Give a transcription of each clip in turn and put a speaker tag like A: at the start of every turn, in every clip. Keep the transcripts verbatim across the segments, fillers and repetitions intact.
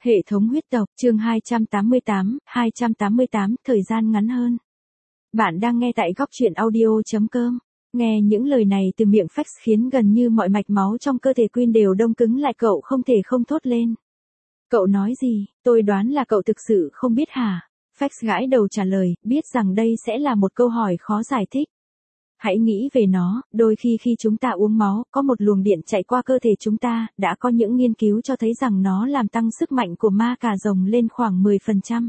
A: Hệ thống huyết tộc, chương hai trăm tám mươi tám, hai trăm tám mươi tám, thời gian ngắn hơn. Bạn đang nghe tại góc truyện audio chấm com. Nghe những lời này từ miệng Fax khiến gần như mọi mạch máu trong cơ thể Queen đều đông cứng lại, cậu không thể không thốt lên. Cậu nói gì, tôi đoán là cậu thực sự không biết hả? Fax gãi đầu trả lời, biết rằng đây sẽ là một câu hỏi khó giải thích. Hãy nghĩ về nó, đôi khi khi chúng ta uống máu, có một luồng điện chạy qua cơ thể chúng ta, đã có những nghiên cứu cho thấy rằng nó làm tăng sức mạnh của ma cà rồng lên khoảng mười phần trăm.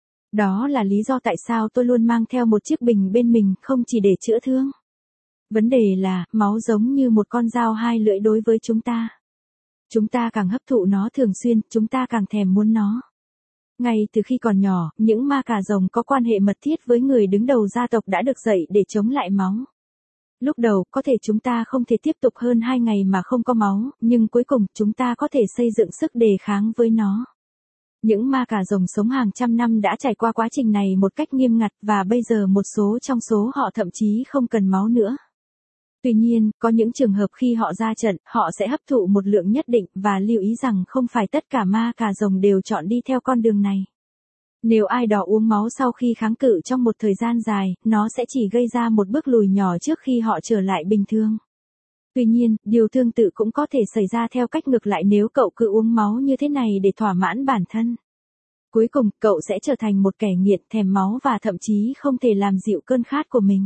A: Đó là lý do tại sao tôi luôn mang theo một chiếc bình bên mình, không chỉ để chữa thương. Vấn đề là, máu giống như một con dao hai lưỡi đối với chúng ta. Chúng ta càng hấp thụ nó thường xuyên, chúng ta càng thèm muốn nó. Ngay từ khi còn nhỏ, những ma cà rồng có quan hệ mật thiết với người đứng đầu gia tộc đã được dạy để chống lại máu. Lúc đầu, có thể chúng ta không thể tiếp tục hơn hai ngày mà không có máu, nhưng cuối cùng, chúng ta có thể xây dựng sức đề kháng với nó. Những ma cà rồng sống hàng trăm năm đã trải qua quá trình này một cách nghiêm ngặt, và bây giờ một số trong số họ thậm chí không cần máu nữa. Tuy nhiên, có những trường hợp khi họ ra trận, họ sẽ hấp thụ một lượng nhất định, và lưu ý rằng không phải tất cả ma cà rồng đều chọn đi theo con đường này. Nếu ai đó uống máu sau khi kháng cự trong một thời gian dài, nó sẽ chỉ gây ra một bước lùi nhỏ trước khi họ trở lại bình thường. Tuy nhiên, điều tương tự cũng có thể xảy ra theo cách ngược lại nếu cậu cứ uống máu như thế này để thỏa mãn bản thân. Cuối cùng, cậu sẽ trở thành một kẻ nghiện thèm máu và thậm chí không thể làm dịu cơn khát của mình.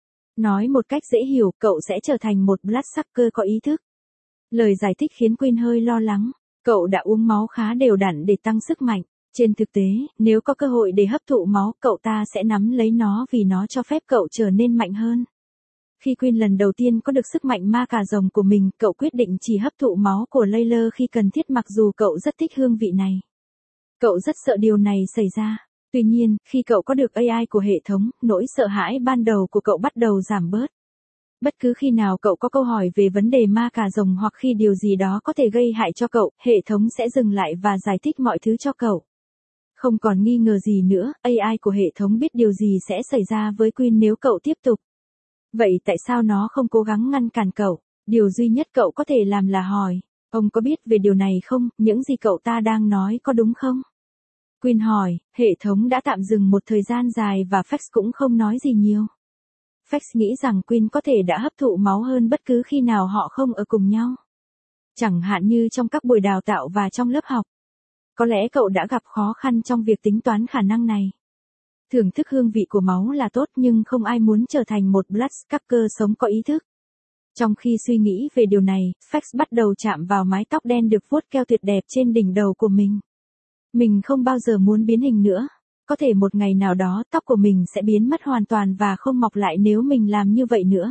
A: Nói một cách dễ hiểu, cậu sẽ trở thành một bloodsucker có ý thức. Lời giải thích khiến Queen hơi lo lắng. Cậu đã uống máu khá đều đặn để tăng sức mạnh. Trên thực tế, nếu có cơ hội để hấp thụ máu, cậu ta sẽ nắm lấy nó vì nó cho phép cậu trở nên mạnh hơn. Khi Queen lần đầu tiên có được sức mạnh ma cà rồng của mình, cậu quyết định chỉ hấp thụ máu của Layla khi cần thiết, mặc dù cậu rất thích hương vị này. Cậu rất sợ điều này xảy ra. Tuy nhiên, khi cậu có được a i của hệ thống, nỗi sợ hãi ban đầu của cậu bắt đầu giảm bớt. Bất cứ khi nào cậu có câu hỏi về vấn đề ma cà rồng hoặc khi điều gì đó có thể gây hại cho cậu, hệ thống sẽ dừng lại và giải thích mọi thứ cho cậu. Không còn nghi ngờ gì nữa, a i của hệ thống biết điều gì sẽ xảy ra với Queen nếu cậu tiếp tục. Vậy tại sao nó không cố gắng ngăn cản cậu? Điều duy nhất cậu có thể làm là hỏi, ông có biết về điều này không, những gì cậu ta đang nói có đúng không? Queen hỏi, hệ thống đã tạm dừng một thời gian dài và Fax cũng không nói gì nhiều. Fax nghĩ rằng Queen có thể đã hấp thụ máu hơn bất cứ khi nào họ không ở cùng nhau. Chẳng hạn như trong các buổi đào tạo và trong lớp học. Có lẽ cậu đã gặp khó khăn trong việc tính toán khả năng này. Thưởng thức hương vị của máu là tốt, nhưng không ai muốn trở thành một bloodsucker sống có ý thức. Trong khi suy nghĩ về điều này, Fax bắt đầu chạm vào mái tóc đen được vuốt keo tuyệt đẹp trên đỉnh đầu của mình. Mình không bao giờ muốn biến hình nữa. Có thể một ngày nào đó tóc của mình sẽ biến mất hoàn toàn và không mọc lại nếu mình làm như vậy nữa.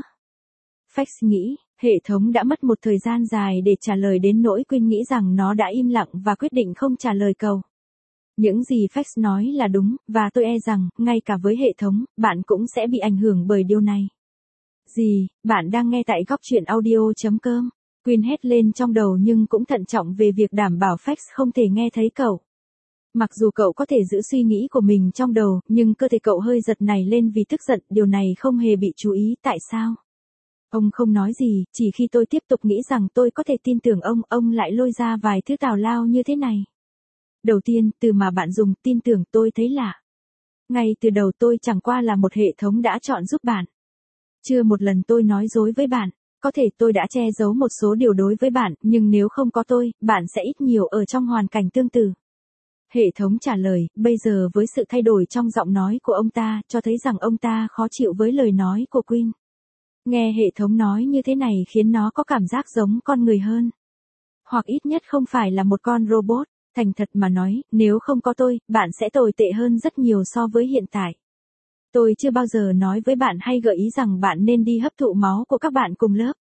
A: Fax nghĩ, hệ thống đã mất một thời gian dài để trả lời đến nỗi Queen nghĩ rằng nó đã im lặng và quyết định không trả lời cậu. Những gì Fax nói là đúng, và tôi e rằng, ngay cả với hệ thống, bạn cũng sẽ bị ảnh hưởng bởi điều này. Gì, bạn đang nghe tại góc truyện audio chấm com. Queen hét lên trong đầu nhưng cũng thận trọng về việc đảm bảo Fax không thể nghe thấy cậu. Mặc dù cậu có thể giữ suy nghĩ của mình trong đầu, nhưng cơ thể cậu hơi giật nảy lên vì tức giận, điều này không hề bị chú ý, tại sao? Ông không nói gì, chỉ khi tôi tiếp tục nghĩ rằng tôi có thể tin tưởng ông, ông lại lôi ra vài thứ tào lao như thế này. Đầu tiên, từ mà bạn dùng, tin tưởng, tôi thấy lạ. Ngay từ đầu tôi chẳng qua là một hệ thống đã chọn giúp bạn. Chưa một lần tôi nói dối với bạn. Có thể tôi đã che giấu một số điều đối với bạn, nhưng nếu không có tôi, bạn sẽ ít nhiều ở trong hoàn cảnh tương tự. Hệ thống trả lời, bây giờ với sự thay đổi trong giọng nói của ông ta, cho thấy rằng ông ta khó chịu với lời nói của Queen. Nghe hệ thống nói như thế này khiến nó có cảm giác giống con người hơn. Hoặc ít nhất không phải là một con robot. Thành thật mà nói, nếu không có tôi, bạn sẽ tồi tệ hơn rất nhiều so với hiện tại. Tôi chưa bao giờ nói với bạn hay gợi ý rằng bạn nên đi hấp thụ máu của các bạn cùng lớp.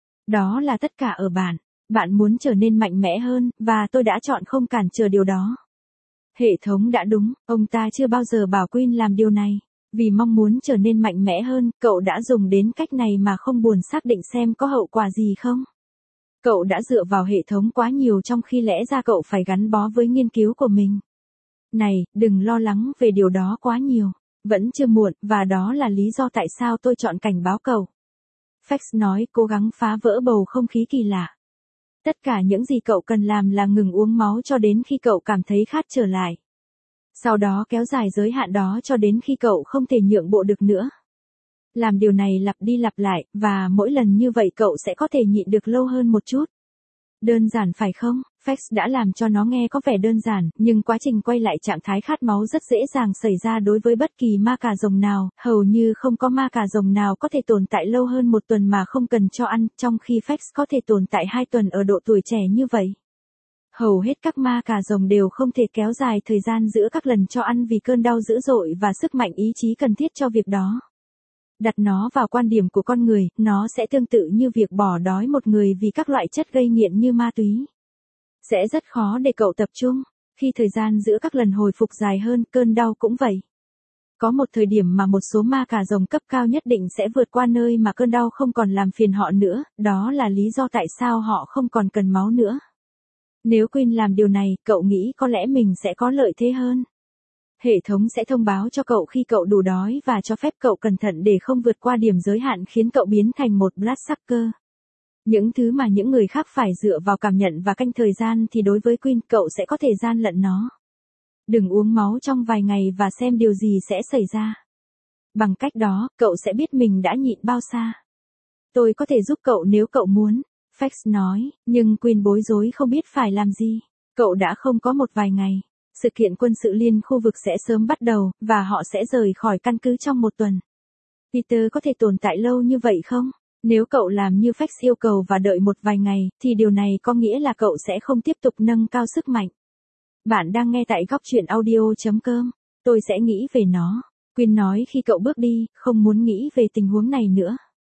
A: Đó là tất cả ở bạn. Bạn muốn trở nên mạnh mẽ hơn, và tôi đã chọn không cản trở điều đó. Hệ thống đã đúng, ông ta chưa bao giờ bảo Queen làm điều này. Vì mong muốn trở nên mạnh mẽ hơn, cậu đã dùng đến cách này mà không buồn xác định xem có hậu quả gì không. Cậu đã dựa vào hệ thống quá nhiều trong khi lẽ ra cậu phải gắn bó với nghiên cứu của mình. Này, đừng lo lắng về điều đó quá nhiều. Vẫn chưa muộn, và đó là lý do tại sao tôi chọn cảnh báo cậu. Fax nói, cố gắng phá vỡ bầu không khí kỳ lạ. Tất cả những gì cậu cần làm là ngừng uống máu cho đến khi cậu cảm thấy khát trở lại. Sau đó kéo dài giới hạn đó cho đến khi cậu không thể nhượng bộ được nữa. Làm điều này lặp đi lặp lại, và mỗi lần như vậy cậu sẽ có thể nhịn được lâu hơn một chút. Đơn giản phải không? Fax đã làm cho nó nghe có vẻ đơn giản, nhưng quá trình quay lại trạng thái khát máu rất dễ dàng xảy ra đối với bất kỳ ma cà rồng nào, hầu như không có ma cà rồng nào có thể tồn tại lâu hơn một tuần mà không cần cho ăn, trong khi Fax có thể tồn tại hai tuần ở độ tuổi trẻ như vậy. Hầu hết các ma cà rồng đều không thể kéo dài thời gian giữa các lần cho ăn vì cơn đau dữ dội và sức mạnh ý chí cần thiết cho việc đó. Đặt nó vào quan điểm của con người, nó sẽ tương tự như việc bỏ đói một người vì các loại chất gây nghiện như ma túy. Sẽ rất khó để cậu tập trung. Khi thời gian giữa các lần hồi phục dài hơn, cơn đau cũng vậy. Có một thời điểm mà một số ma cà rồng cấp cao nhất định sẽ vượt qua nơi mà cơn đau không còn làm phiền họ nữa, đó là lý do tại sao họ không còn cần máu nữa. Nếu Queen làm điều này, cậu nghĩ có lẽ mình sẽ có lợi thế hơn. Hệ thống sẽ thông báo cho cậu khi cậu đủ đói và cho phép cậu cẩn thận để không vượt qua điểm giới hạn khiến cậu biến thành một bloodsucker. Những thứ mà những người khác phải dựa vào cảm nhận và canh thời gian thì đối với Queen cậu sẽ có thể gian lận nó. Đừng uống máu trong vài ngày và xem điều gì sẽ xảy ra. Bằng cách đó, cậu sẽ biết mình đã nhịn bao xa. Tôi có thể giúp cậu nếu cậu muốn, Fax nói, nhưng Queen bối rối không biết phải làm gì. Cậu đã không có một vài ngày. Sự kiện quân sự liên khu vực sẽ sớm bắt đầu, và họ sẽ rời khỏi căn cứ trong một tuần. Peter có thể tồn tại lâu như vậy không? Nếu cậu làm như Fax yêu cầu và đợi một vài ngày, thì điều này có nghĩa là cậu sẽ không tiếp tục nâng cao sức mạnh. Bạn đang nghe tại góc truyện audio chấm com. Tôi sẽ nghĩ về nó. Queen nói khi cậu bước đi, không muốn nghĩ về tình huống này nữa.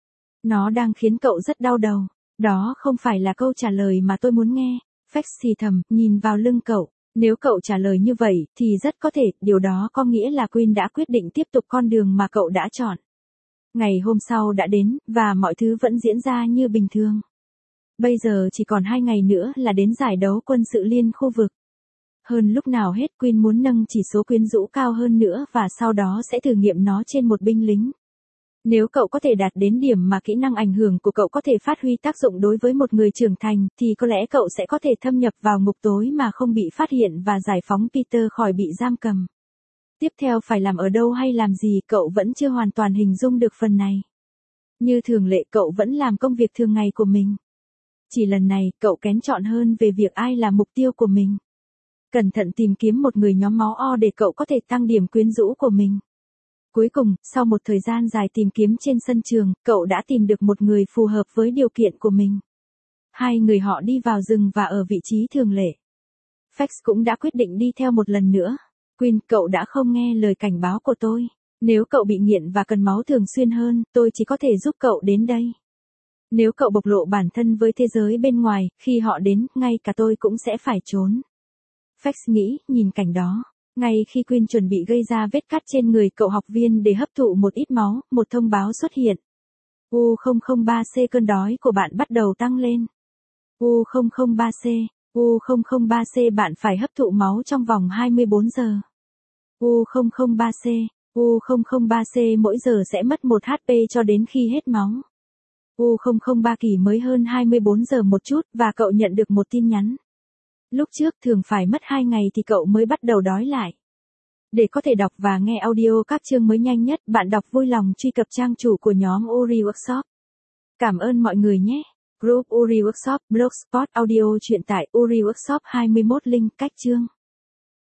A: Nó đang khiến cậu rất đau đầu. Đó không phải là câu trả lời mà tôi muốn nghe. Fax thì thầm, nhìn vào lưng cậu. Nếu cậu trả lời như vậy, thì rất có thể, điều đó có nghĩa là Queen đã quyết định tiếp tục con đường mà cậu đã chọn. Ngày hôm sau đã đến, và mọi thứ vẫn diễn ra như bình thường. Bây giờ chỉ còn hai ngày nữa là đến giải đấu quân sự liên khu vực. Hơn lúc nào hết Queen muốn nâng chỉ số quyến rũ cao hơn nữa và sau đó sẽ thử nghiệm nó trên một binh lính. Nếu cậu có thể đạt đến điểm mà kỹ năng ảnh hưởng của cậu có thể phát huy tác dụng đối với một người trưởng thành, thì có lẽ cậu sẽ có thể thâm nhập vào ngục tối mà không bị phát hiện và giải phóng Peter khỏi bị giam cầm. Tiếp theo phải làm ở đâu hay làm gì cậu vẫn chưa hoàn toàn hình dung được phần này. Như thường lệ cậu vẫn làm công việc thường ngày của mình. Chỉ lần này cậu kén chọn hơn về việc ai là mục tiêu của mình. Cẩn thận tìm kiếm một người nhóm máu O để cậu có thể tăng điểm quyến rũ của mình. Cuối cùng, sau một thời gian dài tìm kiếm trên sân trường, cậu đã tìm được một người phù hợp với điều kiện của mình. Hai người họ đi vào rừng và ở vị trí thường lệ. Fax cũng đã quyết định đi theo một lần nữa. Queen, cậu đã không nghe lời cảnh báo của tôi. Nếu cậu bị nghiện và cần máu thường xuyên hơn, tôi chỉ có thể giúp cậu đến đây. Nếu cậu bộc lộ bản thân với thế giới bên ngoài, khi họ đến, ngay cả tôi cũng sẽ phải trốn. Fax nghĩ, nhìn cảnh đó. Ngay khi Queen chuẩn bị gây ra vết cắt trên người cậu học viên để hấp thụ một ít máu, một thông báo xuất hiện. U không không ba C cơn đói của bạn bắt đầu tăng lên. U không không ba C, U không không ba C bạn phải hấp thụ máu trong vòng hai mươi bốn giờ. U không không ba C, U không không ba C mỗi giờ sẽ mất một H P cho đến khi hết máu. U không không ba kỳ mới hơn hai mươi bốn giờ một chút và cậu nhận được một tin nhắn. Lúc trước thường phải mất hai ngày thì cậu mới bắt đầu đói lại. Để có thể đọc và nghe audio các chương mới nhanh nhất, bạn đọc vui lòng truy cập trang chủ của nhóm Uri Workshop. Cảm ơn mọi người nhé. Group Uri Workshop, Blogspot, audio truyện tải Uri Workshop hai mươi mốt link cách chương.